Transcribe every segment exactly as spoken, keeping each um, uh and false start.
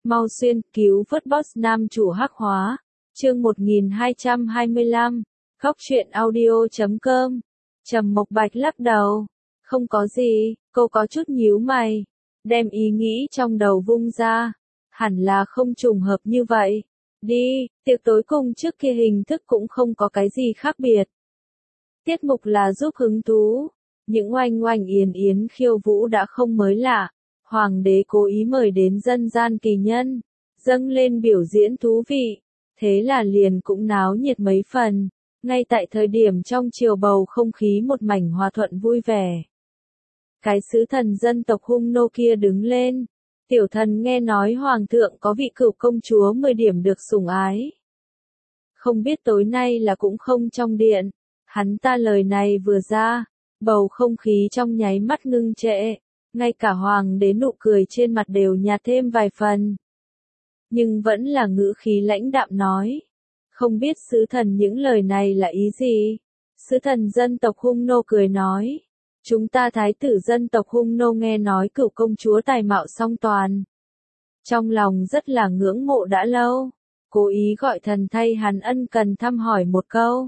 Mau xuyên cứu vớt boss nam chủ hắc hóa. Chương một nghìn hai trăm hai mươi lăm. Góc truyện audio chấm com. Trầm Mộc Bạch lắc đầu. Không có gì, cô có chút nhíu mày. Đem ý nghĩ trong đầu vung ra. Hẳn là không trùng hợp như vậy. Đi, tiệc tối cùng trước kia hình thức cũng không có cái gì khác biệt. Tiết mục là giúp hứng thú. Những oanh oanh yến yến khiêu vũ đã không mới lạ. Hoàng đế cố ý mời đến dân gian kỳ nhân, dâng lên biểu diễn thú vị. Thế là liền cũng náo nhiệt mấy phần. Ngay tại thời điểm trong triều bầu không khí một mảnh hòa thuận vui vẻ. Cái sứ thần dân tộc Hung Nô kia đứng lên. Tiểu thần nghe nói hoàng thượng có vị cửu công chúa mười điểm được sủng ái. Không biết tối nay là cũng không trong điện. Hắn ta lời này vừa ra, bầu không khí trong nháy mắt ngưng trệ. Ngay cả hoàng đế nụ cười trên mặt đều nhạt thêm vài phần. Nhưng vẫn là ngữ khí lãnh đạm nói. Không biết sứ thần những lời này là ý gì? Sứ thần dân tộc Hung Nô cười nói. Chúng ta thái tử dân tộc Hung Nô nghe nói cửu công chúa tài mạo song toàn. Trong lòng rất là ngưỡng mộ đã lâu. Cố ý gọi thần thay hắn ân cần thăm hỏi một câu.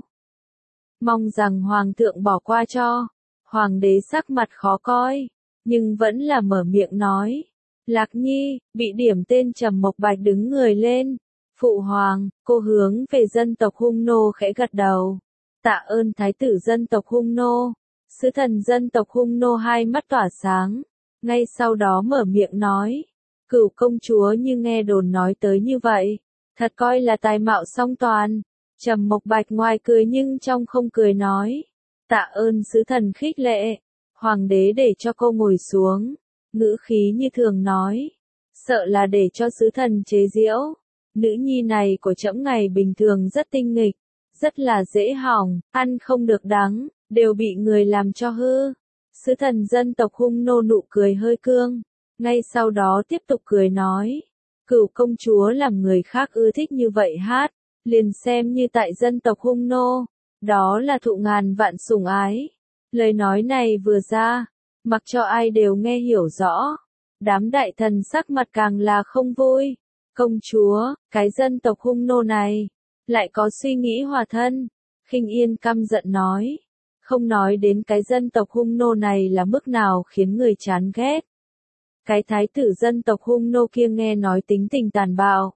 Mong rằng hoàng thượng bỏ qua cho. Hoàng đế sắc mặt khó coi. Nhưng vẫn là mở miệng nói. Lạc Nhi, bị điểm tên Trầm Mộc Bạch đứng người lên. Phụ hoàng, cô hướng về dân tộc Hung Nô khẽ gật đầu. Tạ ơn thái tử dân tộc Hung Nô. Sứ thần dân tộc Hung Nô hai mắt tỏa sáng. Ngay sau đó mở miệng nói. Cửu công chúa như nghe đồn nói tới như vậy. Thật coi là tài mạo song toàn. Trầm Mộc Bạch ngoài cười nhưng trong không cười nói. Tạ ơn sứ thần khích lệ. Hoàng đế để cho cô ngồi xuống. Ngữ khí như thường nói. Sợ là để cho sứ thần chế giễu. Nữ nhi này của trẫm ngày bình thường rất tinh nghịch. Rất là dễ hỏng, ăn không được đắng, đều bị người làm cho hư. Sứ thần dân tộc Hung Nô nụ cười hơi cương. Ngay sau đó tiếp tục cười nói. Cửu công chúa làm người khác ưa thích như vậy hát. Liền xem như tại dân tộc Hung Nô. Đó là thụ ngàn vạn sủng ái. Lời nói này vừa ra, mặc cho ai đều nghe hiểu rõ. Đám đại thần sắc mặt càng là không vui. Công chúa, cái dân tộc Hung Nô này, lại có suy nghĩ hòa thân. Khinh Yên căm giận nói. Không nói đến cái dân tộc Hung Nô này là mức nào khiến người chán ghét. Cái thái tử dân tộc Hung Nô kia nghe nói tính tình tàn bạo.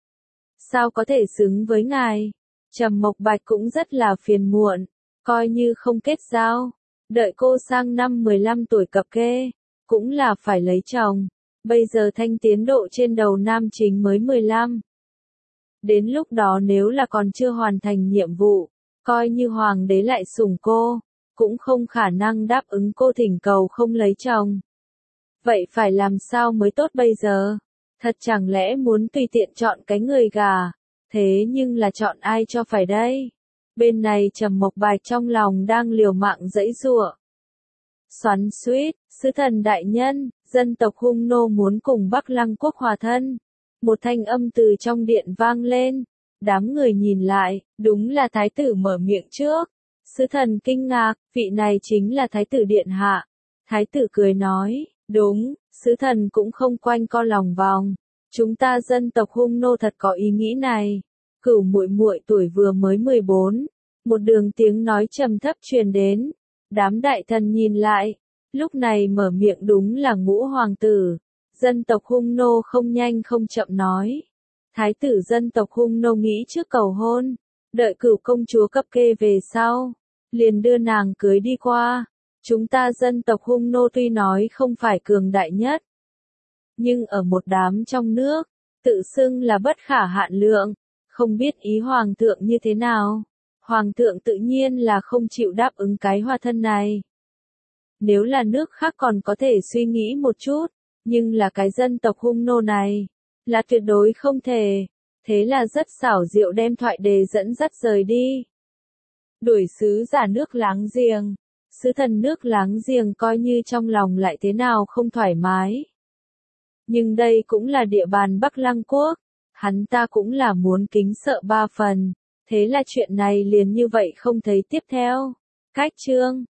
Sao có thể xứng với ngài? Trầm Mộc Bạch cũng rất là phiền muộn. Coi như không kết giao. Đợi cô sang năm mười lăm tuổi cập kê, cũng là phải lấy chồng. Bây giờ thanh tiến độ trên đầu nam chính mới mười lăm. Đến lúc đó nếu là còn chưa hoàn thành nhiệm vụ, coi như hoàng đế lại sủng cô, cũng không khả năng đáp ứng cô thỉnh cầu không lấy chồng. Vậy phải làm sao mới tốt bây giờ? Thật chẳng lẽ muốn tùy tiện chọn cái người gà, thế nhưng là chọn ai cho phải đây? Bên này Trầm Mộc Bạch trong lòng đang liều mạng giãy giụa. Xoắn xuýt, sứ thần đại nhân, dân tộc Hung Nô muốn cùng Bắc Lăng quốc hòa thân. Một thanh âm từ trong điện vang lên. Đám người nhìn lại, đúng là thái tử mở miệng trước. Sứ thần kinh ngạc, vị này chính là thái tử điện hạ. Thái tử cười nói, đúng, sứ thần cũng không quanh co lòng vòng. Chúng ta dân tộc Hung Nô thật có ý nghĩ này. Cửu muội muội tuổi vừa mới mười bốn. Một đường tiếng nói trầm thấp truyền đến. Đám đại thần nhìn lại. Lúc này mở miệng đúng là Ngũ hoàng tử. Dân tộc Hung Nô không nhanh không chậm nói. Thái tử dân tộc Hung Nô nghĩ trước cầu hôn. Đợi cửu công chúa cấp kê về sau. Liền đưa nàng cưới đi qua. Chúng ta dân tộc Hung Nô tuy nói không phải cường đại nhất. Nhưng ở một đám trong nước. Tự xưng là bất khả hạn lượng. Không biết ý hoàng thượng như thế nào. Hoàng thượng tự nhiên là không chịu đáp ứng cái hòa thân này. Nếu là nước khác còn có thể suy nghĩ một chút. Nhưng là cái dân tộc Hung Nô này. Là tuyệt đối không thể. Thế là rất xảo diệu đem thoại đề dẫn dắt rời đi. Đuổi sứ giả nước láng giềng. Sứ thần nước láng giềng coi như trong lòng lại thế nào không thoải mái. Nhưng đây cũng là địa bàn Bắc Lăng quốc. Hắn ta cũng là muốn kính sợ ba phần. Thế là chuyện này liền như vậy không thấy tiếp theo. Cách chương.